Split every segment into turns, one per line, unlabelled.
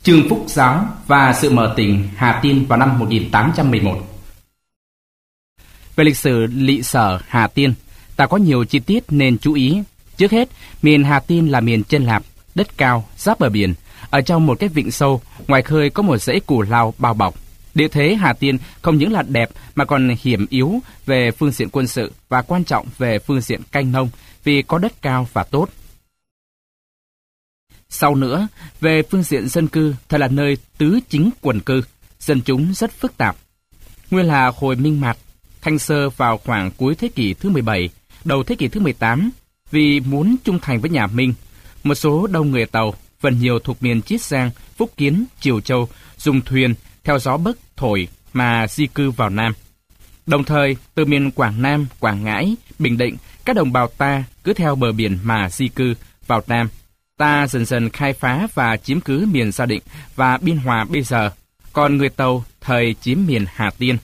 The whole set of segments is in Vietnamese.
Trương Phúc Giáo và sự mở tỉnh Hà Tiên vào năm 1811. Về lịch sử Lỵ Sở Hà Tiên, ta có nhiều chi tiết nên chú ý. Trước hết, miền Hà Tiên là miền chân lạp, đất cao, giáp bờ biển. Ở trong một cái vịnh sâu, ngoài khơi có một dãy cù lao bao bọc. Địa thế Hà Tiên không những là đẹp mà còn hiểm yếu về phương diện quân sự và quan trọng về phương diện canh nông vì có đất cao và tốt. Sau nữa, về phương diện dân cư, thật là nơi tứ chính quần cư, dân chúng rất phức tạp. Nguyên là hồi Minh Mạt, Thanh Sơ vào khoảng cuối thế kỷ thứ 17, đầu thế kỷ thứ 18, vì muốn trung thành với nhà Minh, một số đông người Tàu, phần nhiều thuộc miền Chiết Giang, Phúc Kiến, Triều Châu, dùng thuyền theo gió bấc thổi mà di cư vào Nam. Đồng thời, từ miền Quảng Nam, Quảng Ngãi, Bình Định, các đồng bào ta cứ theo bờ biển mà di cư vào Nam. Ta dần dần khai phá và chiếm cứ miền Gia Định và Biên Hòa bây giờ, còn người Tàu thời chiếm miền Hà Tiên.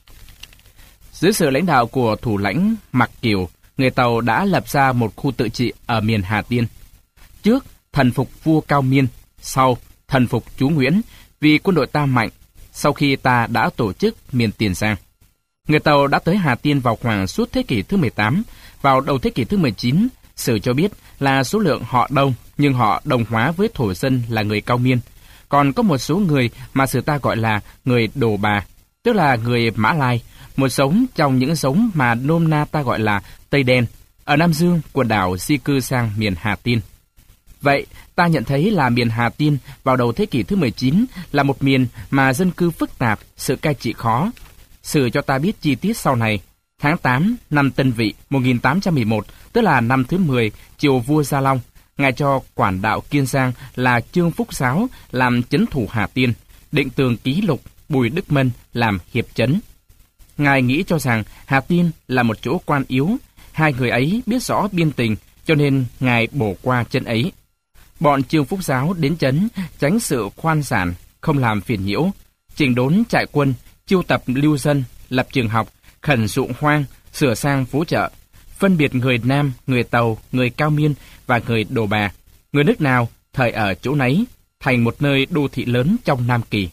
Dưới sự lãnh đạo của thủ lãnh Mặc Kiều, người Tàu đã lập ra một khu tự trị ở miền Hà Tiên. Trước, thần phục vua Cao Miên, sau, thần phục chúa Nguyễn, vì quân đội ta mạnh, sau khi ta đã tổ chức miền Tiền Giang. Người Tàu đã tới Hà Tiên vào khoảng suốt thế kỷ thứ 18, vào đầu thế kỷ thứ 19, sử cho biết là số lượng họ đông, nhưng họ đồng hóa với thổ dân là người Cao Miên. Còn có một số người mà sử ta gọi là người Đồ Bà, tức là người Mã Lai, một giống trong những giống mà nôm na ta gọi là Tây Đen, ở Nam Dương, quần đảo di cư sang miền Hà Tiên. Vậy, ta nhận thấy là miền Hà Tiên vào đầu thế kỷ thứ 19 là một miền mà dân cư phức tạp, sự cai trị khó. Sử cho ta biết chi tiết sau này. Tháng 8 năm Tân Vị 1811, tức là năm thứ 10, triều vua Gia Long, ngài cho quản đạo Kiên Giang là Trương Phúc Giáo làm chấn thủ Hà Tiên, định tường Ký Lục Bùi Đức Mân làm hiệp chấn. Ngài nghĩ cho rằng Hà Tiên là một chỗ quan yếu, hai người ấy biết rõ biên tình, cho nên ngài bổ qua chân ấy. Bọn Trương Phúc Giáo đến chấn, tránh sự khoan sản, không làm phiền nhiễu, chỉnh đốn trại quân, chiêu tập lưu dân, lập trường học, khẩn ruộng hoang, sửa sang phố chợ, phân biệt người Nam, người Tàu, người Cao Miên và người Đồ Bà, người nước nào thời ở chỗ nấy, thành một nơi đô thị lớn trong Nam Kỳ.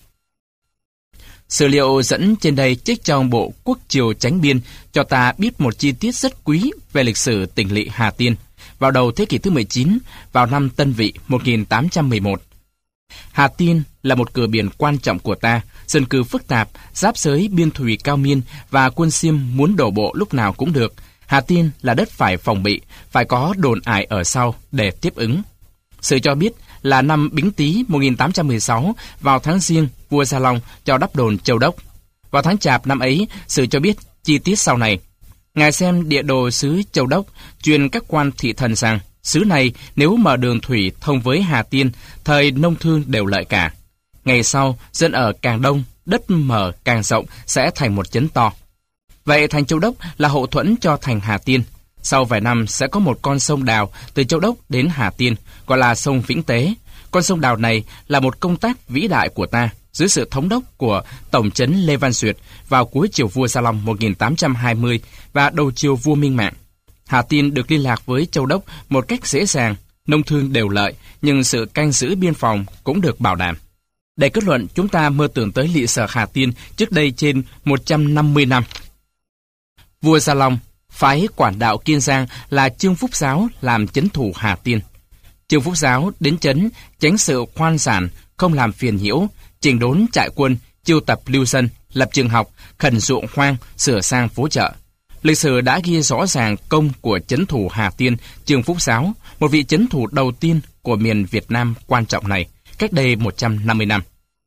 Sử liệu dẫn trên đây trích trong bộ Quốc Triều Chánh Biên cho ta biết một chi tiết rất quý về lịch sử tỉnh lỵ Hà Tiên vào đầu thế kỷ thứ 19, vào năm Tân Vị 1811. Hà Tiên là một cửa biển quan trọng của ta, dân cư phức tạp, giáp giới biên thùy Cao Miên và quân Xiêm muốn đổ bộ lúc nào cũng được. Hà Tiên là đất phải phòng bị, phải có đồn ải ở sau để tiếp ứng. Sử cho biết là năm Bính Tý 1816, vào tháng Giêng, vua Gia Long cho đắp đồn Châu Đốc. Vào tháng Chạp năm ấy, sử cho biết chi tiết sau này. Ngài xem địa đồ xứ Châu Đốc, truyền các quan thị thần rằng xứ này nếu mở đường thủy thông với Hà Tiên, thời nông thương đều lợi cả. Ngày sau, dân ở càng đông, đất mở càng rộng sẽ thành một trấn to. Vậy thành Châu Đốc là hậu thuẫn cho thành Hà Tiên. Sau vài năm sẽ có một con sông đào từ Châu Đốc đến Hà Tiên, gọi là sông Vĩnh Tế. Con sông đào này là một công tác vĩ đại của ta, dưới sự thống đốc của Tổng trấn Lê Văn Duyệt vào cuối triều vua Gia Long 1820 và đầu triều vua Minh Mạng. Hà Tiên được liên lạc với Châu Đốc một cách dễ dàng, nông thương đều lợi, nhưng sự canh giữ biên phòng cũng được bảo đảm. Để kết luận, chúng ta mơ tưởng tới lỵ sở Hà Tiên trước đây trên 150 năm. Vua Gia Long phái quản đạo Kiên Giang là Trương Phúc Giáo làm chấn thủ Hà Tiên. Trương Phúc Giáo đến chấn tránh sự khoan sản, không làm phiền nhiễu, chỉnh đốn trại quân, chiêu tập lưu dân, lập trường học, khẩn ruộng hoang, sửa sang phố chợ. Lịch sử đã ghi rõ ràng công của chấn thủ Hà Tiên Trương Phúc Giáo, một vị chấn thủ đầu tiên của miền Việt Nam quan trọng này, cách đây 150 năm.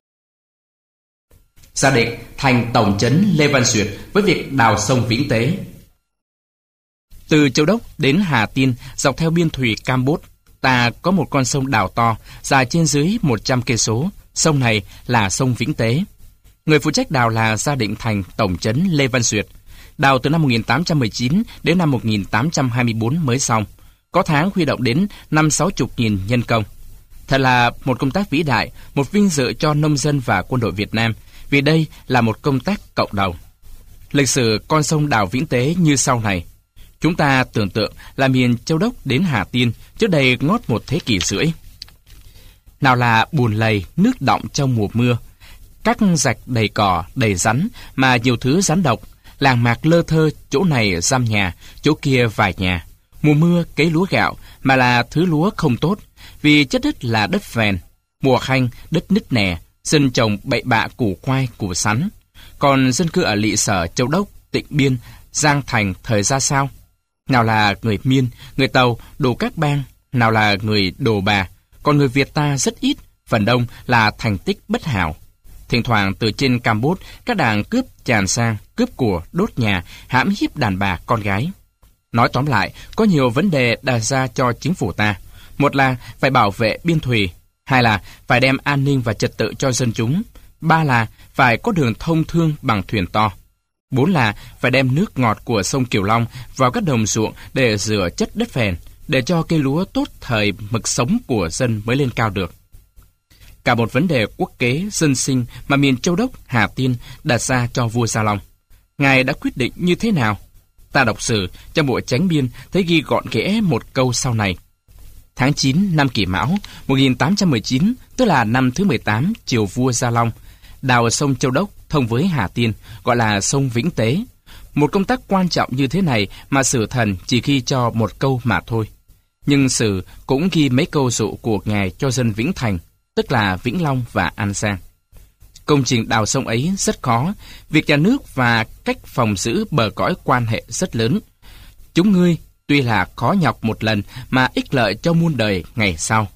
Gia Định thành tổng trấn Lê Văn Duyệt với việc đào sông Vĩnh Tế. Từ Châu Đốc đến Hà Tiên dọc theo biên thùy Cambốt, ta có một con sông đào to dài trên dưới 100 cây số. Sông này là sông Vĩnh Tế. Người phụ trách đào là Gia Định thành tổng trấn Lê Văn Duyệt. Đào từ năm 1819 đến năm 1824 mới xong. Có tháng huy động đến 50-60 nhân công. Thật là một công tác vĩ đại, một vinh dự cho nông dân và quân đội Việt Nam, vì đây là một công tác cộng đồng. Lịch sử con sông đào Vĩnh Tế như sau này. Chúng ta tưởng tượng là miền Châu Đốc đến Hà Tiên trước đây ngót một thế kỷ rưỡi. nào là bùn lầy, nước đọng trong mùa mưa, các rạch đầy cỏ, đầy rắn, mà nhiều thứ rắn độc, làng mạc lơ thơ, chỗ này giam nhà, chỗ kia vài nhà. Mùa mưa cấy lúa gạo, mà là thứ lúa không tốt, vì chất đất là đất phèn. Mùa khanh, đất nứt nẻ, dân trồng bậy bạ củ khoai, củ sắn. Còn dân cư ở Lị Sở, Châu Đốc, Tịnh Biên, Giang Thành thời ra sao? Nào là người Miên, người Tàu, Đồ Các Bang, nào là người Đồ Bà, còn người Việt ta rất ít, phần đông là thành tích bất hảo. Thỉnh thoảng từ trên Campuchia, các đảng cướp tràn sang, cướp của, đốt nhà, hãm hiếp đàn bà, con gái. Nói tóm lại, có nhiều vấn đề đặt ra cho chính phủ ta. Một là phải bảo vệ biên thùy, hai là phải đem an ninh và trật tự cho dân chúng, ba là phải có đường thông thương bằng thuyền to, bốn là phải đem nước ngọt của sông Kiều Long vào các đồng ruộng để rửa chất đất phèn, để cho cây lúa tốt thời mực sống của dân mới lên cao được. Cả một vấn đề quốc kế, dân sinh mà miền Châu Đốc, Hà Tiên đặt ra cho vua Gia Long. Ngài đã quyết định như thế nào? Ta đọc sử trong bộ Chánh Biên thấy ghi gọn ghẽ một câu sau này. Tháng 9 năm Kỷ Mão 1819, tức là năm thứ 18 triều vua Gia Long, đào sông Châu Đốc thông với Hà Tiên, gọi là sông Vĩnh Tế. Một công tác quan trọng như thế này mà sử thần chỉ ghi cho một câu mà thôi. Nhưng sử cũng ghi mấy câu dụ của ngài cho dân Vĩnh Thành, tức là Vĩnh Long và An Giang. Công trình đào sông ấy rất khó, việc nhà nước và cách phòng giữ bờ cõi quan hệ rất lớn. Chúng ngươi tuy là khó nhọc một lần mà ích lợi cho muôn đời ngày sau.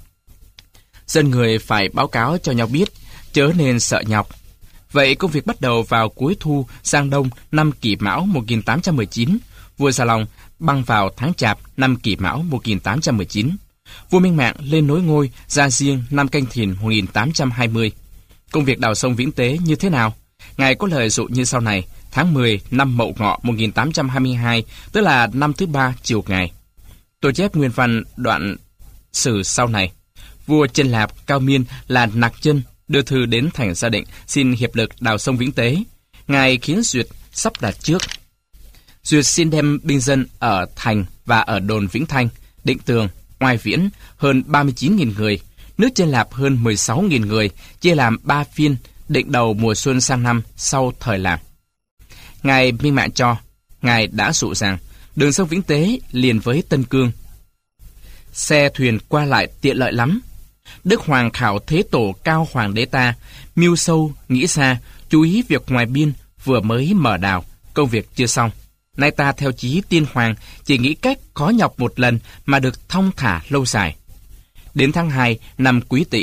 Dân người phải báo cáo cho nhau biết, chớ nên sợ nhọc. Vậy công việc bắt đầu vào cuối thu sang đông năm Kỷ Mão 1819, vua Gia Long băng vào tháng Chạp năm Kỷ Mão 1819. Vua Minh Mạng lên nối ngôi ra riêng năm Canh Thìn 1820. Công việc đào sông Vĩnh Tế như thế nào? Ngài có lời dụ như sau này: tháng 10 năm Mậu Ngọ 1822, tức là năm thứ 3 triều ngài. Tôi chép nguyên văn đoạn sử sau này. Vua Chân Lạp Cao Miên là Nạc Chân đưa thư đến thành Gia Định xin hiệp lực đào sông Vĩnh Tế. Ngài khiến Duyệt sắp đặt trước. Duyệt xin đem binh dân ở thành và ở đồn Vĩnh Thanh, Định Tường, Oai Viễn hơn 39.000 người, nước Chân Lạp hơn 16.000 người, chia làm 3 phiên, định đầu mùa xuân sang năm sau thời Lạp. Ngài Minh Mạng cho, ngài đã dụ rằng đường sông Vĩnh Tế liền với Tân Cương, xe thuyền qua lại tiện lợi lắm. Đức Hoàng Khảo Thế Tổ Cao Hoàng đế ta mưu sâu nghĩ xa, chú ý việc ngoài biên vừa mới mở đào, công việc chưa xong. Nay ta theo chí Tiên Hoàng chỉ nghĩ cách khó nhọc một lần mà được thong thả lâu dài. Đến tháng 2 năm Quý Tỵ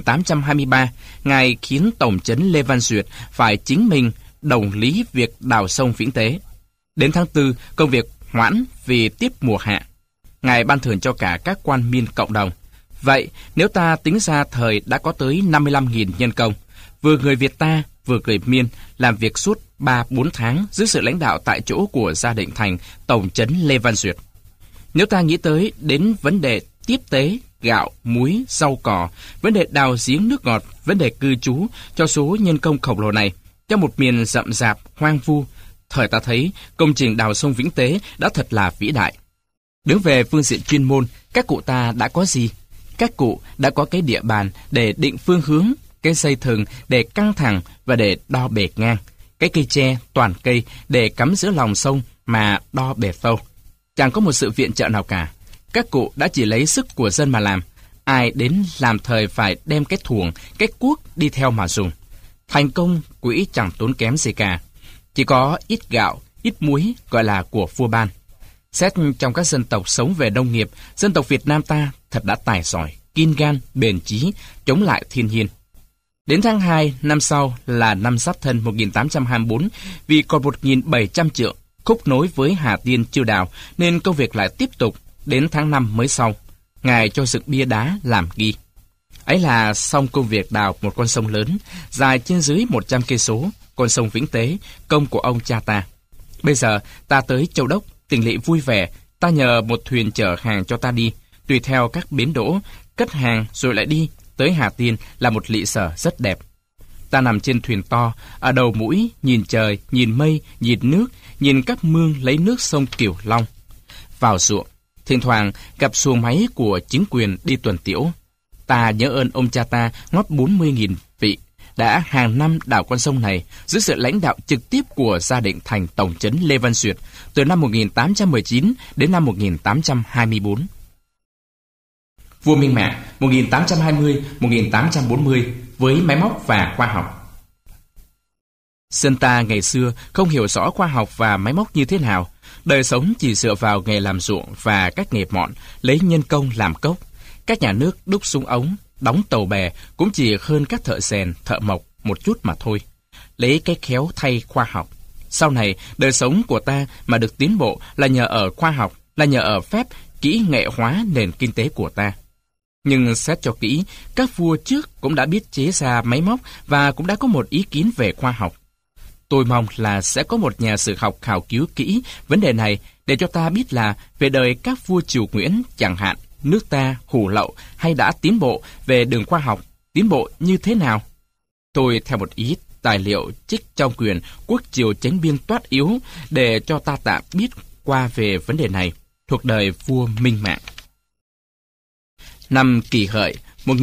1823, ngài khiến tổng trấn Lê Văn Duyệt phải chính mình đồng lý việc đào sông Vĩnh Tế. Đến tháng 4, công việc hoãn vì tiếp mùa hạ. Ngài ban thưởng cho cả các quan miên cộng đồng. Vậy, nếu ta tính ra thời đã có tới 55.000 nhân công, vừa người Việt ta, vừa người miên, làm việc suốt 3-4 tháng dưới sự lãnh đạo tại chỗ của Gia Định Thành, tổng trấn Lê Văn Duyệt. Nếu ta nghĩ tới đến vấn đề tiếp tế, gạo, muối, rau cỏ, vấn đề đào giếng nước ngọt, vấn đề cư trú cho số nhân công khổng lồ này, trong một miền rậm rạp, hoang vu, thời ta thấy công trình đào sông Vĩnh Tế đã thật là vĩ đại. Đứng về phương diện chuyên môn, các cụ ta đã có gì? Các cụ đã có cái địa bàn để định phương hướng, cái dây thừng để căng thẳng và để đo bề ngang, cái cây tre toàn cây để cắm giữa lòng sông mà đo bề sâu. Chẳng có một sự viện trợ nào cả. Các cụ đã chỉ lấy sức của dân mà làm. Ai đến làm thời phải đem cái thuồng, cái cuốc đi theo mà dùng. Thành công quỹ chẳng tốn kém gì cả. Chỉ có ít gạo, ít muối gọi là của vua ban. Xét trong các dân tộc sống về nông nghiệp, dân tộc Việt Nam ta thật đã tài giỏi, kiên gan, bền chí, chống lại thiên nhiên. Đến tháng 2 năm sau là năm Giáp Thân 1824, vì còn 1.700 trượng khúc nối với Hà Tiên chưa đào, nên công việc lại tiếp tục đến tháng 5 mới xong. Ngài cho dựng bia đá làm ghi. Ấy là xong công việc đào một con sông lớn, dài trên dưới 100 cây số, con sông Vĩnh Tế, công của ông cha ta. Bây giờ ta tới Châu Đốc, Tỉnh Lỵ vui vẻ, ta nhờ một thuyền chở hàng cho ta đi, tùy theo các bến đỗ, cất hàng rồi lại đi. Tới Hà Tiên là một Lỵ Sở rất đẹp. Ta nằm trên thuyền to, ở đầu mũi, nhìn trời, nhìn mây, nhìn nước, nhìn các mương lấy nước sông Kiều Long. Vào ruộng, thỉnh thoảng gặp xuồng máy của chính quyền đi tuần tiễu. Ta nhớ ơn ông cha ta ngót 40.000 vị đã hàng năm đào con sông này dưới sự lãnh đạo trực tiếp của gia định thành tổng trấn Lê Văn Duyệt từ năm 1819 đến năm 1824. Vua Minh Mạng 1820-1840 với máy móc và khoa học. Dân ta ngày xưa không hiểu rõ khoa học và máy móc như thế nào, đời sống chỉ dựa vào nghề làm ruộng và các nghề mọn, lấy nhân công làm cốc. Các nhà nước đúc súng ống, đóng tàu bè cũng chỉ hơn các thợ rèn, thợ mộc một chút mà thôi. Lấy cái khéo thay khoa học. Sau này, đời sống của ta mà được tiến bộ là nhờ ở khoa học, là nhờ ở phép kỹ nghệ hóa nền kinh tế của ta. Nhưng xét cho kỹ, các vua trước cũng đã biết chế ra máy móc và cũng đã có một ý kiến về khoa học. Tôi mong là sẽ có một nhà sử học khảo cứu kỹ vấn đề này để cho ta biết là về đời các vua Triều Nguyễn chẳng hạn, nước ta hủ lậu hay đã tiến bộ về đường khoa học, tiến bộ như thế nào. Tôi theo một ít tài liệu trích trong quyển Quốc Triều Chánh Biên Toát Yếu để cho ta tạm biết qua về vấn đề này thuộc đời vua Minh Mạng. Năm Kỷ Hợi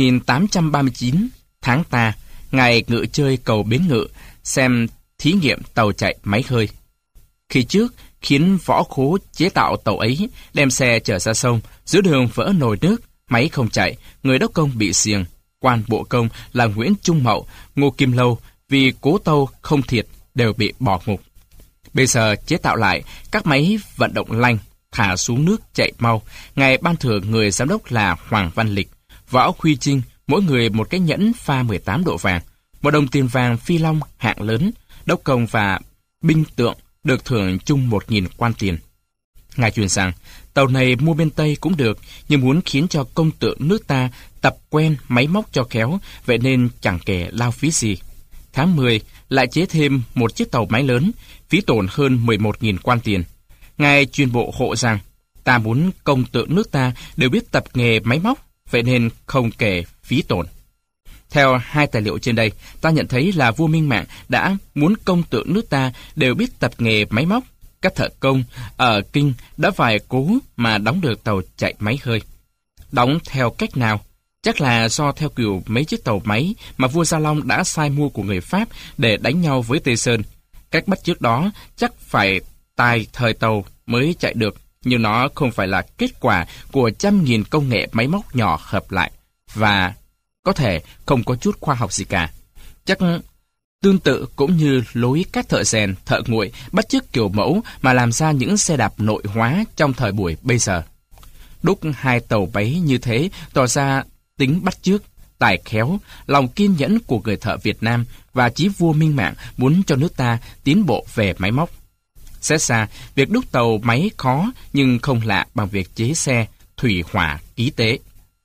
1839, tháng Ta, ngài ngự chơi cầu Bến Ngự xem thí nghiệm tàu chạy máy hơi. Khi trước, khiến võ khố chế tạo tàu ấy, đem xe chở ra sông, giữa đường vỡ nồi nước, máy không chạy, người đốc công bị xiềng. Quan bộ công là Nguyễn Trung Mậu, Ngô Kim Lâu vì cố tâu không thiệt đều bị bỏ ngục. Bây giờ chế tạo lại, các máy vận động lanh, thả xuống nước chạy mau. Ngài ban thưởng người giám đốc là Hoàng Văn Lịch, Võ Huy Trinh, mỗi người một cái nhẫn pha 18 độ vàng, một đồng tiền vàng phi long hạng lớn, đốc công và binh tượng được thưởng chung 1.000 quan tiền. Ngài truyền rằng, tàu này mua bên Tây cũng được, nhưng muốn khiến cho công tượng nước ta tập quen máy móc cho khéo, vậy nên chẳng kể lao phí gì. Tháng 10, lại chế thêm một chiếc tàu máy lớn, phí tổn hơn 11.000 quan tiền. Ngài truyền bộ hộ rằng, ta muốn công tượng nước ta đều biết tập nghề máy móc, vậy nên không kể phí tổn. Theo hai tài liệu trên đây, ta nhận thấy là vua Minh Mạng đã muốn công tượng nước ta đều biết tập nghề máy móc. Các thợ công ở Kinh đã phải cố mà đóng được tàu chạy máy hơi. Đóng theo cách nào? Chắc là do theo kiểu mấy chiếc tàu máy mà vua Gia Long đã sai mua của người Pháp để đánh nhau với Tây Sơn. Cách bắt chước đó chắc phải tài thời tàu mới chạy được, nhưng nó không phải là kết quả của trăm nghìn công nghệ máy móc nhỏ hợp lại, và có thể không có chút khoa học gì cả. Chắc tương tự cũng như lối các thợ rèn, thợ nguội bắt chước kiểu mẫu mà làm ra những xe đạp nội hóa trong thời buổi bây giờ. Đúc hai tàu máy như thế tỏ ra tính bắt chước, tài khéo, lòng kiên nhẫn của người thợ Việt Nam và chí vua Minh Mạng muốn cho nước ta tiến bộ về máy móc. Xét ra, việc đúc tàu máy khó nhưng không lạ bằng việc chế xe, thủy hỏa, ký tế.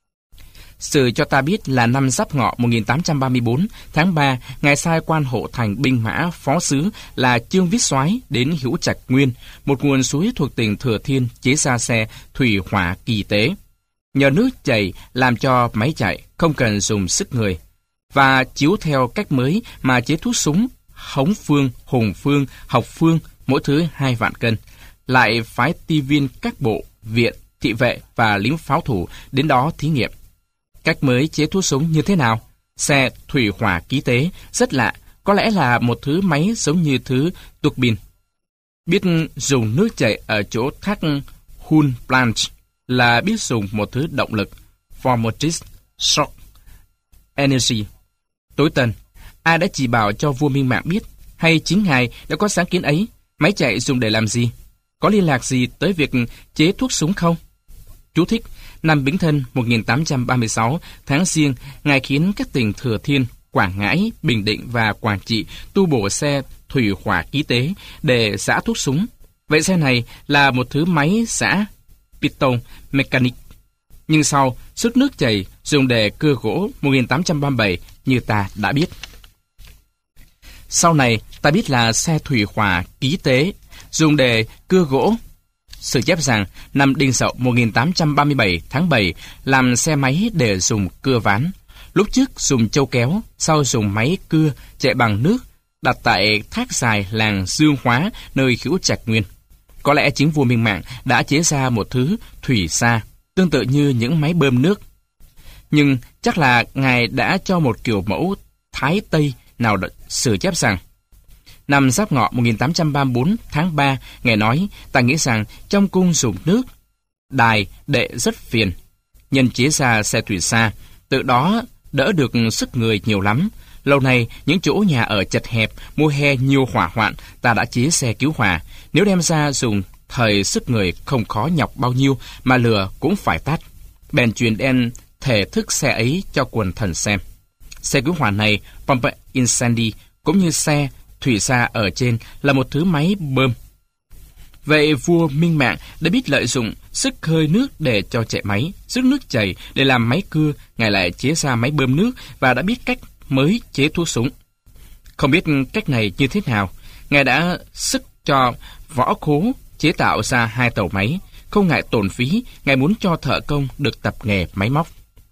Sự cho ta biết là năm Giáp Ngọ 1834, tháng 3, ngài sai quan hộ thành binh mã phó sứ là Trương Viết Soái đến Hữu Trạch Nguyên, một nguồn suối thuộc tỉnh Thừa Thiên, chế ra xe thủy hỏa kỳ tế. Nhờ nước chảy làm cho máy chạy, không cần dùng sức người. Và chiếu theo cách mới mà chế thuốc súng, Hống Phương, Hùng Phương, Học Phương, mỗi thứ 2 vạn cân. Lại phái ti viên các bộ, viện, thị vệ và lính pháo thủ đến đó thí nghiệm. Cách mới chế thuốc súng như thế nào? Xe thủy hỏa ký tế, rất lạ, có lẽ là một thứ máy giống như thứ tuộc bin. Biết dùng nước chảy ở chỗ thác Hun Planche là biết dùng một thứ động lực, Formotis Shock Energy. Tối tân, ai đã chỉ bảo cho vua Minh Mạng biết, hay chính ngài đã có sáng kiến ấy? Máy chạy dùng để làm gì? Có liên lạc gì tới việc chế thuốc súng không? Chú thích: năm Bính Thân 1836, tháng Giêng, ngài khiến các tỉnh Thừa Thiên, Quảng Ngãi, Bình Định và Quảng Trị tu bổ xe thủy hỏa ký tế để giã thuốc súng. Vậy xe này là một thứ máy giã piston mechanic. Nhưng sau, sức nước chảy dùng để cưa gỗ 1837 như ta đã biết. Sau này, ta biết là xe thủy hỏa ký tế dùng để cưa gỗ. Sử chép rằng, năm Đinh Dậu 1837 tháng 7 làm xe máy để dùng cưa ván. Lúc trước dùng châu kéo, sau dùng máy cưa chạy bằng nước, đặt tại thác dài làng Dương Hóa, nơi Hữu Trạch Nguyên. Có lẽ chính vua Minh Mạng đã chế ra một thứ thủy xa, tương tự như những máy bơm nước. Nhưng Chắc là Ngài đã cho một kiểu mẫu Thái Tây nào sử chép rằng: năm Giáp Ngọ 1834 tháng 3, Ngài nói, ta nghĩ rằng trong cung dùng nước đài đệ rất phiền, nhân chế ra xe thủy xa, tự đó đỡ được sức người nhiều lắm. Lâu nay, những chỗ nhà ở chật hẹp, mùa hè nhiều hỏa hoạn, ta đã chế xe cứu hỏa. Nếu đem ra dùng thời sức người không khó nhọc bao nhiêu, mà lửa cũng phải tắt. Bèn truyền đem thể thức xe ấy cho quần thần xem. Xe cứu hỏa này, Pompe Incendi, cũng như xe thủy xa ở trên, là một thứ máy bơm. Vậy vua Minh Mạng đã biết lợi dụng sức hơi nước để cho chạy máy, sức nước chảy để làm máy cưa. Ngài lại chế ra máy bơm nước và đã biết cách mới chế thuốc súng. Không biết cách này như thế nào, Ngài đã sức cho võ khố chế tạo ra 2 tàu máy. Không ngại tổn phí, Ngài muốn cho thợ công được tập nghề máy móc.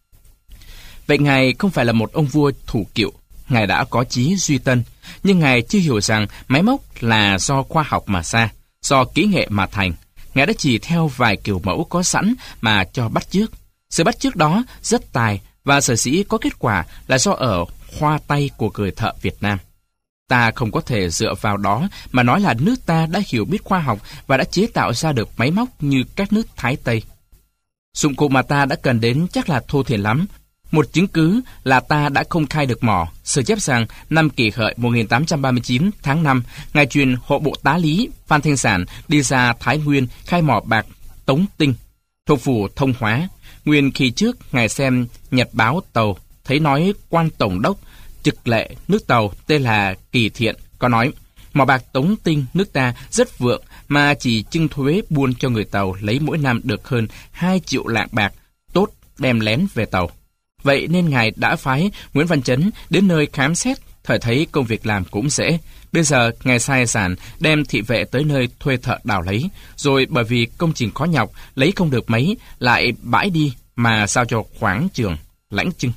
Vậy Ngài không phải là một ông vua thủ kiệu, Ngài đã có chí duy tân, nhưng Ngài chưa hiểu rằng máy móc là do khoa học mà ra, do kỹ nghệ mà thành. Ngài đã chỉ theo vài kiểu mẫu có sẵn mà cho bắt chước. Sự bắt chước đó rất tài, và sở dĩ có kết quả là do ở khoa tay của người thợ Việt Nam. Ta không có thể dựa vào đó mà nói là nước ta đã hiểu biết khoa học và đã chế tạo ra được máy móc như các nước Thái Tây. Dụng cụ mà ta đã cần đến chắc là thô thiển lắm. Một chứng cứ là ta đã không khai được mỏ. Sử chép rằng năm Kỷ Hợi 1839 tháng 5, Ngài truyền hộ bộ tá lý Phan Thanh Sản đi ra Thái Nguyên khai mỏ bạc Tống Tinh, thuộc phủ Thông Hóa. Nguyên khi trước Ngài xem nhật báo tàu, thấy nói quan tổng đốc trực lệ nước tàu tên là Kỳ Thiện có nói: mỏ bạc Tống Tinh nước ta rất vượng, mà chỉ trưng thuế buôn cho người tàu lấy mỗi năm được hơn 2 triệu lạng bạc, tốt đem lén về tàu. Vậy nên Ngài đã phái Nguyễn Văn Chấn đến nơi khám xét, thời thấy công việc làm cũng dễ. Bây giờ Ngài sai Sản đem thị vệ tới nơi thuê thợ đào lấy, rồi bởi vì công trình khó nhọc, lấy không được mấy, lại bãi đi mà giao cho khoáng trường Lãnh Trưng.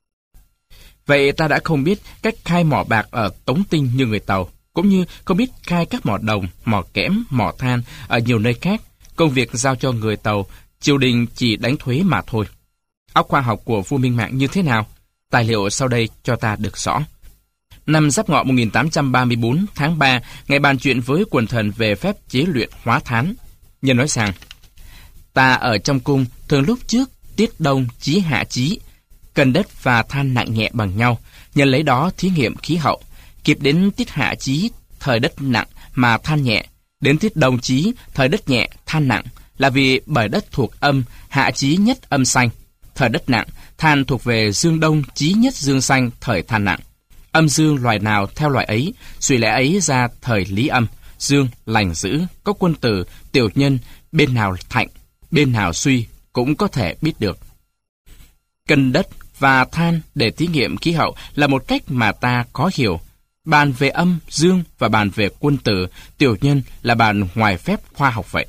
Vậy ta đã không biết cách khai mỏ bạc ở Tống Tinh như người tàu, cũng như không biết khai các mỏ đồng, mỏ kẽm, mỏ than ở nhiều nơi khác. Công việc giao cho người tàu, triều đình chỉ đánh thuế mà thôi. Óc khoa học của vua Minh Mạng như thế nào? Tài liệu sau đây cho ta được rõ. Năm Giáp Ngọ 1834 tháng 3, Ngài bàn chuyện với quần thần về phép chế luyện hóa thán. Nhân nói rằng: ta ở trong cung thường lúc trước tiết đông chí hạ chí, cần đất và than nặng nhẹ bằng nhau, nhân lấy đó thí nghiệm khí hậu. Kịp đến tiết hạ chí, thời đất nặng mà than nhẹ, đến tiết đông chí, thời đất nhẹ than nặng, là vì bởi đất thuộc âm, hạ chí nhất âm xanh. Thời đất nặng, than thuộc về dương đông chí nhất dương xanh, thời than nặng. Âm dương loài nào theo loài ấy, suy lẽ ấy ra thời lý âm, dương lành dữ, có quân tử, tiểu nhân, bên nào thạnh, bên nào suy cũng có thể biết được. Cân đất và than để thí nghiệm khí hậu là một cách mà ta có hiểu. Bàn về âm, dương và bàn về quân tử, tiểu nhân là bàn ngoài phép khoa học vậy.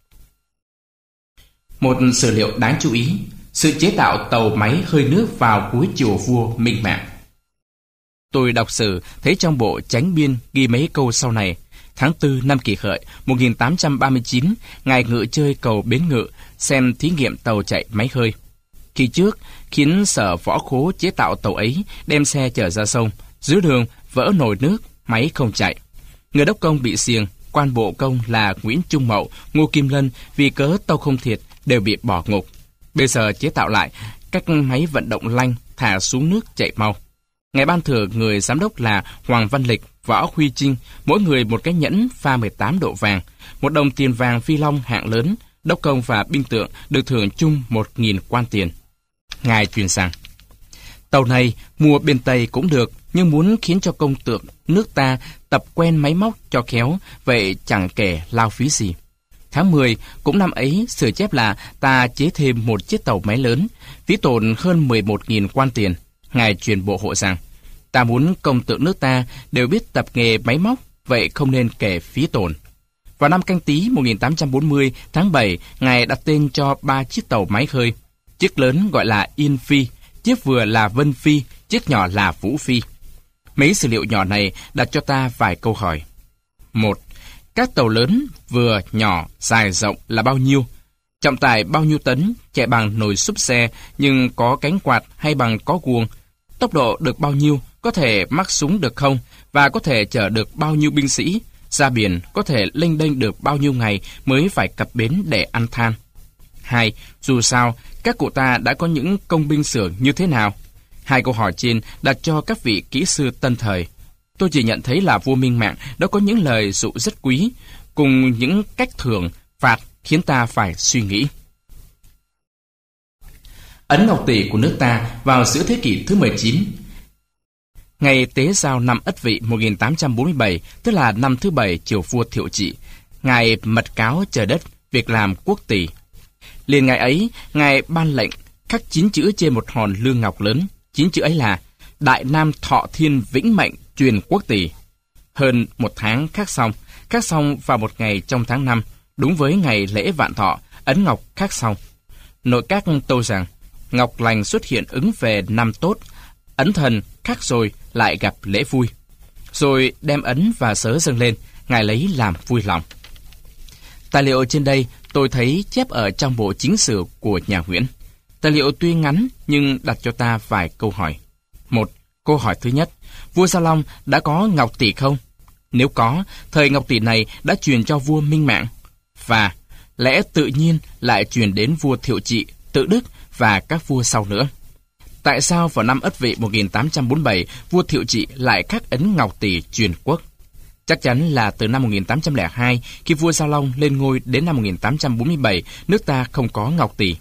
Một sử liệu đáng chú ý: sự chế tạo tàu máy hơi nước vào cuối triều vua Minh Mạng. Tôi đọc sử thấy trong bộ Chánh Biên ghi mấy câu sau này. Tháng 4 năm Kỷ Hợi 1839, Ngài ngự chơi cầu Bến Ngự, xem thí nghiệm tàu chạy máy hơi. Khi trước, khiến sở võ khố chế tạo tàu ấy, đem xe chở ra sông. Dưới đường, vỡ nồi nước, máy không chạy. Người đốc công bị xiềng, quan bộ công là Nguyễn Trung Mậu, Ngô Kim Lân vì cớ tàu không thiệt đều bị bỏ ngục. Bây giờ chế tạo lại, các máy vận động lanh thả xuống nước chạy mau. Ngài ban thưởng người giám đốc là Hoàng Văn Lịch, Võ Huy Trinh, mỗi người một cái nhẫn pha 18 độ vàng, 1 đồng tiền vàng phi long hạng lớn. Đốc công và binh tượng được thưởng chung 1.000 quan tiền. Ngài truyền rằng: tàu này mua bên Tây cũng được, nhưng muốn khiến cho công tượng nước ta tập quen máy móc cho khéo, vậy chẳng kể lao phí gì. Tháng 10, cũng năm ấy, sử chép là ta chế thêm một chiếc tàu máy lớn, phí tổn hơn 11.000 quan tiền. Ngài truyền bộ hộ rằng: ta muốn công tượng nước ta đều biết tập nghề máy móc, vậy không nên kể phí tổn. Vào năm Canh Tý 1840 tháng 7, Ngài đặt tên cho 3 chiếc tàu máy hơi. Chiếc lớn gọi là Yên Phi, chiếc vừa là Vân Phi, chiếc nhỏ là Vũ Phi. Mấy sử liệu nhỏ này đặt cho ta vài câu hỏi. 1. Các tàu lớn, vừa, nhỏ, dài, rộng là bao nhiêu? trọng tải bao nhiêu tấn, chạy bằng nồi xúc xe nhưng có cánh quạt hay bằng có guồng, tốc độ được bao nhiêu, có thể mắc súng được không, và có thể chở được bao nhiêu binh sĩ, ra biển có thể lênh đênh được bao nhiêu ngày mới phải cập bến để ăn than. 2. Dù sao, các cụ ta đã có những công binh xưởng như thế nào? Hai câu hỏi trên đặt cho các vị kỹ sư tân thời. Tôi chỉ nhận thấy là vua Minh Mạng đã có những lời dụ rất quý, cùng những cách thưởng, phạt khiến ta phải suy nghĩ. Ấn Ngọc Tỷ của nước ta vào giữa thế kỷ thứ 19. Ngày tế giao năm Ất Vị 1847, tức là năm thứ 7 triều vua Thiệu Trị, Ngài mật cáo trời đất việc làm quốc tỷ. Liền ngày ấy, Ngài ban lệnh khắc 9 chữ trên một hòn lương ngọc lớn. 9 chữ ấy là Đại Nam Thọ Thiên Vĩnh Mệnh truyền quốc tỷ. Hơn một tháng khắc xong vào một ngày trong tháng 5, đúng với ngày lễ Vạn Thọ, ấn ngọc khắc xong. Nội các tâu rằng, ngọc lành xuất hiện ứng về năm tốt, ấn thần khắc rồi lại gặp lễ vui. Rồi đem ấn và sớ dâng lên, Ngài lấy làm vui lòng. Tài liệu trên đây tôi thấy chép ở trong bộ chính sử của nhà Nguyễn. Tài liệu tuy ngắn nhưng đặt cho ta vài câu hỏi. 1. Câu hỏi thứ nhất, vua Gia Long đã có ngọc tỷ không? Nếu có, thời ngọc tỷ này đã truyền cho vua Minh Mạng. Và lẽ tự nhiên lại truyền đến vua Thiệu Trị, Tự Đức và các vua sau nữa. Tại sao vào năm Ất Vị 1847, vua Thiệu Trị lại khắc ấn ngọc tỷ truyền quốc? Chắc chắn là từ năm 1802, khi vua Gia Long lên ngôi đến năm 1847, nước ta không có ngọc tỷ.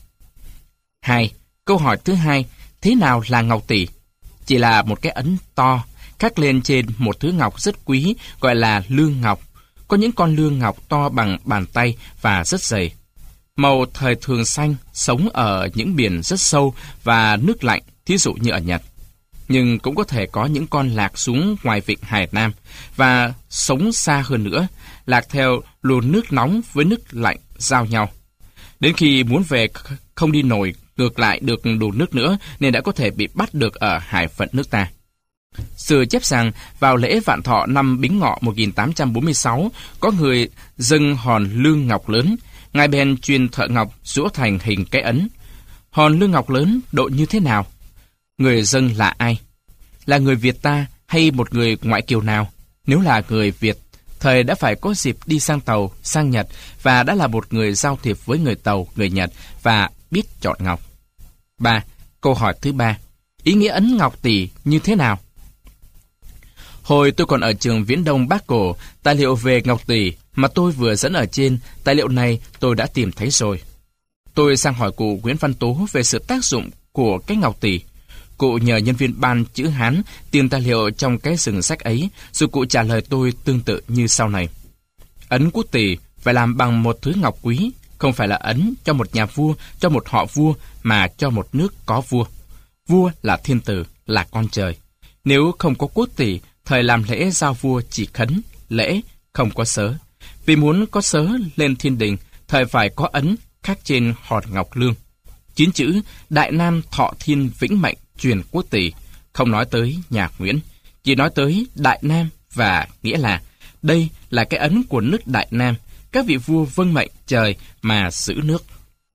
2. Câu hỏi thứ hai, thế nào là ngọc tỷ? Chỉ là một cái ấn to, khắc lên trên một thứ ngọc rất quý, gọi là lương ngọc. Có những con lương ngọc to bằng bàn tay và rất dày. Màu thời thường xanh, sống ở những biển rất sâu và nước lạnh, thí dụ như ở Nhật. Nhưng cũng có thể có những con lạc xuống ngoài vịnh Hải Nam và sống xa hơn nữa, lạc theo luồng nước nóng với nước lạnh giao nhau. Đến khi muốn về không đi nổi ngược lại được luồng nước nữa nên đã có thể bị bắt được ở hải phận nước ta. Sử chép rằng vào lễ Vạn Thọ năm Bính Ngọ 1846 có người dâng hòn lương ngọc lớn, Ngài bèn truyền thợ ngọc giũa thành hình cái ấn. Hòn lương ngọc lớn độ như thế nào? Người dâng là ai? Là người Việt ta hay một người ngoại kiều nào? Nếu là người Việt, thời đã phải có dịp đi sang Tàu, sang Nhật và đã là một người giao thiệp với người Tàu, người Nhật và biết chọn ngọc. 3. Câu hỏi thứ 3. Ý nghĩa ấn ngọc tỷ như thế nào? Hồi tôi còn ở trường Viễn Đông Bắc Cổ, tài liệu về ngọc tỷ mà tôi vừa dẫn ở trên, tài liệu này tôi đã tìm thấy rồi. Tôi sang hỏi cụ Nguyễn Văn Tố về sự tác dụng của cái ngọc tỷ. Cụ nhờ nhân viên ban chữ Hán tìm tài liệu trong cái sừng sách ấy, rồi cụ trả lời tôi tương tự như sau này. Ấn quốc tỷ phải làm bằng một thứ ngọc quý, không phải là ấn cho một nhà vua, cho một họ vua, mà cho một nước có vua. Vua là thiên tử, là con trời. Nếu không có quốc tỷ, thời làm lễ giao vua chỉ khấn, lễ, không có sớ. Vì muốn có sớ lên thiên đình, thời phải có ấn khắc trên hòn ngọc lương. 9 chữ Đại Nam Thọ Thiên Vĩnh Mệnh truyền quốc tỷ, không nói tới nhà Nguyễn, chỉ nói tới Đại Nam và nghĩa là đây là cái ấn của nước Đại Nam, các vị vua vâng mệnh trời mà giữ nước.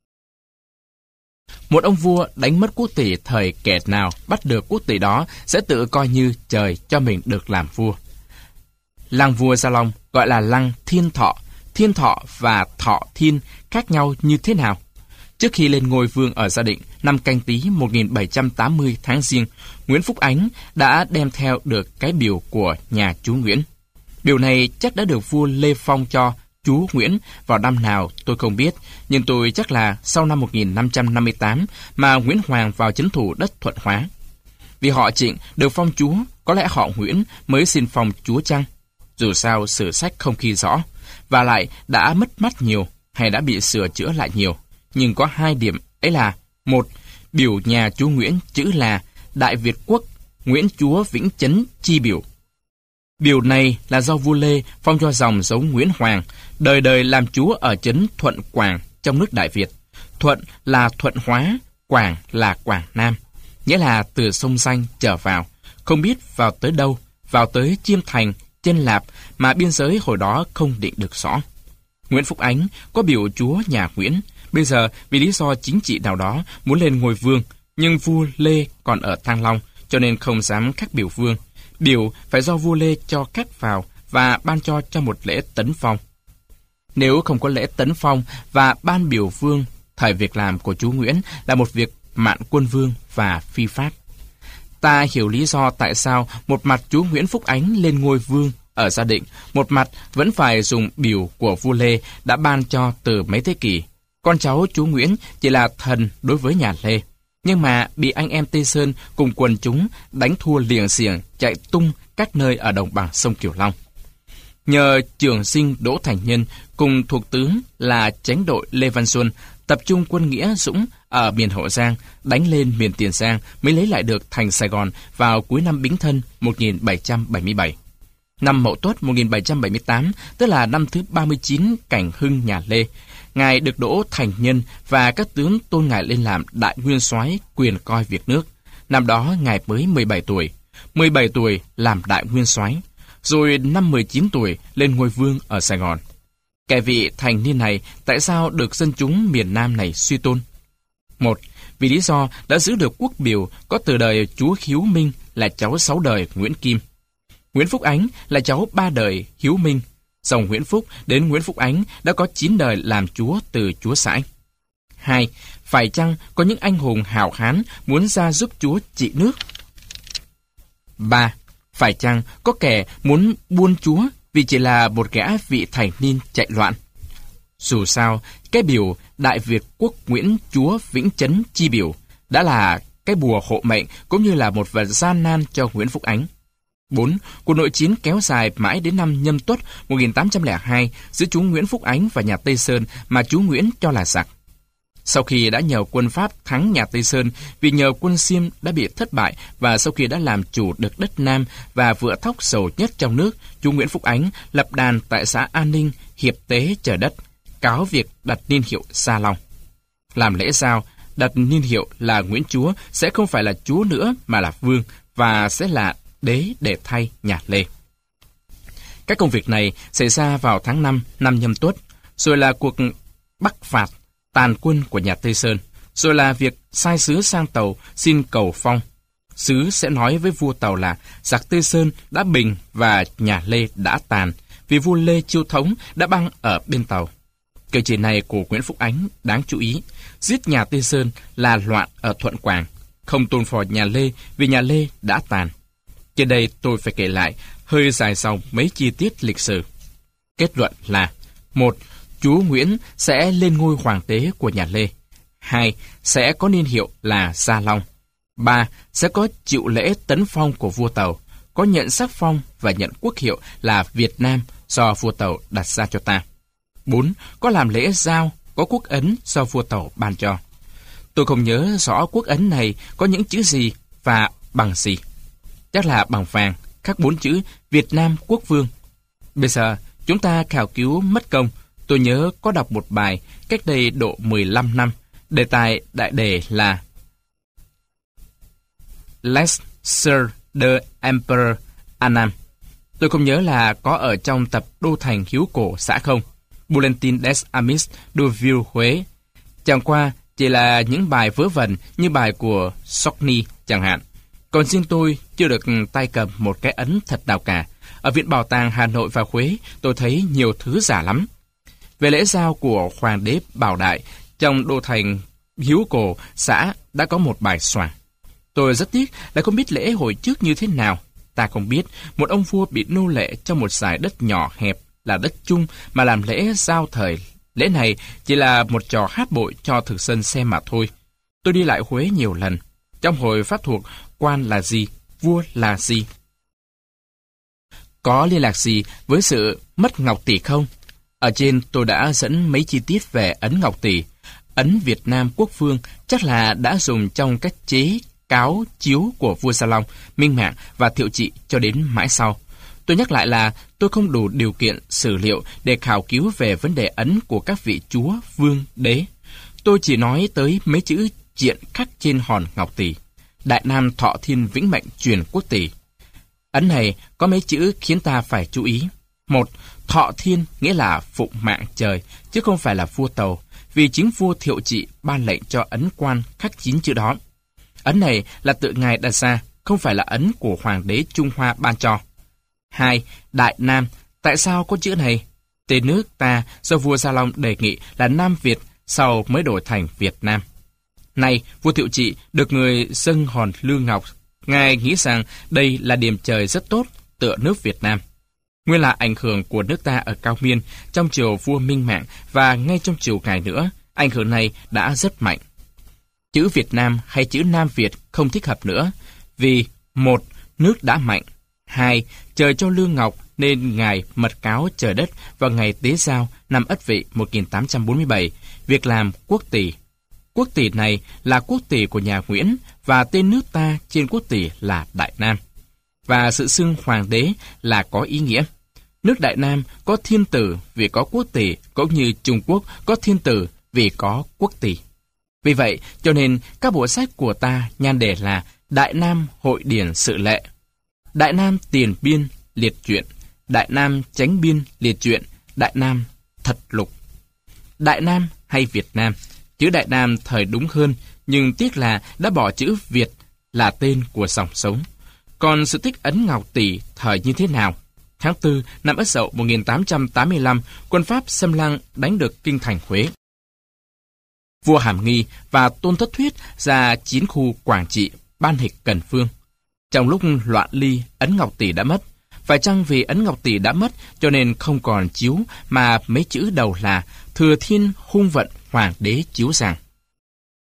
Một ông vua đánh mất quốc tỷ thời kẻ nào bắt được quốc tỷ đó sẽ tự coi như trời cho mình được làm vua. Lăng vua Gia Long gọi là lăng Thiên Thọ và Thọ Thiên khác nhau như thế nào? Trước khi lên ngôi vương ở Gia Định, năm Canh Tý 1780 tháng Giêng, Nguyễn Phúc Ánh đã đem theo được cái biểu của nhà chú Nguyễn. Biểu này chắc đã được vua Lê Phong cho chú Nguyễn vào năm nào tôi không biết, nhưng tôi chắc là sau năm 1558 mà Nguyễn Hoàng vào trấn thủ đất Thuận Hóa. Vì họ Trịnh được phong chúa, có lẽ họ Nguyễn mới xin phong chúa chăng? Dù sao sử sách không ghi rõ, và lại đã mất mát nhiều hay đã bị sửa chữa lại nhiều. Nhưng có 2 điểm ấy là: 1. Biểu nhà chúa Nguyễn chữ là Đại Việt Quốc Nguyễn Chúa Vĩnh Chấn chi biểu. Biểu này là do vua Lê phong cho dòng giống Nguyễn Hoàng, đời đời làm chúa ở trấn Thuận Quảng trong nước Đại Việt. Thuận là Thuận Hóa, Quảng là Quảng Nam, nghĩa là từ sông Danh trở vào, không biết vào tới đâu, vào tới Chiêm Thành, Chân Lạp mà biên giới hồi đó không định được rõ. Nguyễn Phúc Ánh có biểu chúa nhà Nguyễn, Bây giờ, vì lý do chính trị nào đó muốn lên ngôi vương, nhưng vua Lê còn ở Thăng Long, cho nên không dám khắc biểu vương. Biểu phải do vua Lê cho khắc vào và ban cho một lễ tấn phong. Nếu không có lễ tấn phong và ban biểu vương, thời việc làm của chúa Nguyễn là một việc mạn quân vương và phi pháp. Ta hiểu lý do tại sao một mặt chúa Nguyễn Phúc Ánh lên ngôi vương ở Gia Định, một mặt vẫn phải dùng biểu của vua Lê đã ban cho từ mấy thế kỷ. Con cháu chúa Nguyễn chỉ là thần đối với nhà Lê, nhưng mà bị anh em Tây Sơn cùng quần chúng đánh thua liềng xiềng, chạy tung các nơi ở đồng bằng sông Cửu Long. Nhờ trường sinh Đỗ Thành Nhân cùng thuộc tướng là chánh đội Lê Văn Xuân tập trung quân Nghĩa Dũng ở miền Hậu Giang, đánh lên miền Tiền Giang mới lấy lại được thành Sài Gòn vào cuối năm Bính Thân 1777. Năm Mậu Tuất 1778, tức là năm thứ 39 cảnh hưng nhà Lê, Ngài được Đỗ Thành Nhân và các tướng tôn Ngài lên làm đại nguyên soái quyền coi việc nước. Năm đó Ngài mới 17 tuổi. 17 tuổi làm đại nguyên soái, rồi năm 19 tuổi lên ngôi vương ở Sài Gòn. Kẻ vị thành niên này tại sao được dân chúng miền Nam này suy tôn? Một, vì lý do đã giữ được quốc biểu có từ đời chúa Hiếu Minh là cháu 6 đời Nguyễn Kim. Nguyễn Phúc Ánh là cháu 3 đời Hiếu Minh. Dòng Nguyễn Phúc đến Nguyễn Phúc Ánh đã có 9 đời làm chúa từ chúa Sãi. 2. Phải chăng có những anh hùng hào hán muốn ra giúp chúa trị nước? 3. Phải chăng có kẻ muốn buôn chúa vì chỉ là một gã vị thành niên chạy loạn? Dù sao, cái biểu Đại Việt Quốc Nguyễn chúa Vĩnh Chấn chi biểu đã là cái bùa hộ mệnh cũng như là một vật gian nan cho Nguyễn Phúc Ánh. 4. Cuộc nội chiến kéo dài mãi đến năm Nhâm Tuất 1802 giữa chúa Nguyễn Phúc Ánh và nhà Tây Sơn mà chúa Nguyễn cho là giặc. Sau khi đã nhờ quân Pháp thắng nhà Tây Sơn vì nhờ quân Xiêm đã bị thất bại và sau khi đã làm chủ được đất Nam và vựa thóc giàu nhất trong nước, chúa Nguyễn Phúc Ánh lập đàn tại xã An Ninh, hiệp tế chờ đất, cáo việc đặt niên hiệu Sa Long. Làm lễ giao, đặt niên hiệu là Nguyễn Chúa sẽ không phải là chúa nữa mà là vương và sẽ là đế để thay nhà Lê. Các công việc này xảy ra vào tháng 5 năm Nhâm Tuất, rồi là cuộc bắc phạt tàn quân của nhà Tây Sơn, rồi là việc sai sứ sang Tàu xin cầu phong. Sứ sẽ nói với vua Tàu là giặc Tây Sơn đã bình và nhà Lê đã tàn, vì vua Lê Chiêu Thống đã băng ở bên Tàu. Cử chỉ này của Nguyễn Phúc Ánh đáng chú ý. Giết nhà Tây Sơn là loạn ở Thuận Quảng, không tôn phò nhà Lê vì nhà Lê đã tàn. Trên đây tôi phải kể lại hơi dài dòng mấy chi tiết lịch sử. Kết luận là: 1. Chúa Nguyễn sẽ lên ngôi hoàng đế của nhà Lê. 2. Sẽ có niên hiệu là Gia Long. 3. Sẽ có chịu lễ tấn phong của vua Tàu, có nhận sắc phong và nhận quốc hiệu là Việt Nam do vua Tàu đặt ra cho ta. 4. Có làm lễ giao, có quốc ấn do vua Tàu ban cho. Tôi không nhớ rõ quốc ấn này có những chữ gì và bằng gì. Chắc là bằng vàng, khắc 4 chữ Việt Nam Quốc Vương. Bây giờ, chúng ta khảo cứu mất công. Tôi nhớ có đọc một bài cách đây độ 15 năm. Đề tài đại đề là Les Sir the Emperor Annam. Tôi không nhớ là có ở trong tập Đô Thành Hiếu Cổ xã không. Bulletin des Amis de Ville Huế. Chẳng qua chỉ là những bài vớ vẩn như bài của Sockney chẳng hạn. Còn riêng tôi chưa được tay cầm một cái ấn thật nào cả. Ở Viện Bảo tàng Hà Nội và Huế, tôi thấy nhiều thứ giả lắm. Về lễ giao của Hoàng đế Bảo Đại, trong Đô Thành Hiếu Cổ xã đã có một bài soàng. Tôi rất tiếc là không biết lễ hồi trước như thế nào. Ta không biết một ông vua bị nô lệ trong một dải đất nhỏ hẹp là đất chung mà làm lễ giao thời. Lễ này chỉ là một trò hát bội cho thực dân xem mà thôi. Tôi đi lại Huế nhiều lần. Trong hồi pháp thuộc, quan là gì, vua là gì? Có liên lạc gì với sự mất ngọc tỷ không? Ở trên tôi đã dẫn mấy chi tiết về ấn ngọc tỷ. Ấn Việt Nam Quốc Vương chắc là đã dùng trong các chế cáo chiếu của vua Gia Long, Minh Mạng và Thiệu Trị cho đến mãi sau. Tôi nhắc lại là tôi không đủ điều kiện sử liệu để khảo cứu về vấn đề ấn của các vị chúa, vương, đế. Tôi chỉ nói tới mấy chữ triện khắc trên hòn ngọc tỷ. Đại Nam Thọ Thiên Vĩnh Mệnh truyền quốc tỷ. Ấn này có mấy chữ khiến ta phải chú ý. 1. Thọ Thiên nghĩa là phụng mạng trời, chứ không phải là vua Tàu, vì chính vua Thiệu Trị ban lệnh cho ấn quan khắc 9 chữ đó. Ấn này là tự ngài đặt ra, không phải là ấn của Hoàng đế Trung Hoa ban cho. 2. Đại Nam. Tại sao có chữ này? Tên nước ta do vua Gia Long đề nghị là Nam Việt, sau mới đổi thành Việt Nam. Nay, vua Thiệu Trị được người dâng hòn lương ngọc. Ngài nghĩ rằng đây là điểm trời rất tốt, tựa nước Việt Nam. Nguyên là ảnh hưởng của nước ta ở Cao Miên, trong triều vua Minh Mạng và ngay trong triều ngài nữa, ảnh hưởng này đã rất mạnh. Chữ Việt Nam hay chữ Nam Việt không thích hợp nữa, vì 1. Nước đã mạnh, 2. Trời cho lương ngọc nên ngài mật cáo trời đất vào ngày Tế Giao năm Ất Vị 1847, việc làm quốc tỷ. Quốc tỷ này là quốc tỷ của nhà Nguyễn và tên nước ta trên quốc tỷ là Đại Nam. Và sự xưng hoàng đế là có ý nghĩa. Nước Đại Nam có thiên tử vì có quốc tỷ, cũng như Trung Quốc có thiên tử vì có quốc tỷ. Vì vậy, cho nên các bộ sách của ta nhan đề là Đại Nam Hội Điển Sự Lệ, Đại Nam Tiền Biên Liệt Truyện, Đại Nam Chánh Biên Liệt Truyện, Đại Nam Thật Lục. Đại Nam hay Việt Nam, chữ Đại Nam thời đúng hơn, nhưng tiếc là đã bỏ chữ Việt là tên của dòng sống. Còn sự tích ấn ngọc tỷ thời như thế nào? Tháng 4 năm Ất Dậu 1885, quân Pháp xâm lăng đánh được kinh thành Huế. Vua Hàm Nghi và Tôn Thất Thuyết ra chiến khu Quảng Trị, ban hịch Cần Phương. Trong lúc loạn ly, ấn ngọc tỷ đã mất. Phải chăng vì ấn ngọc tỷ đã mất cho nên không còn chiếu mà mấy chữ đầu là Thừa Thiên Hung Vận Hoàng đế chiếu rằng?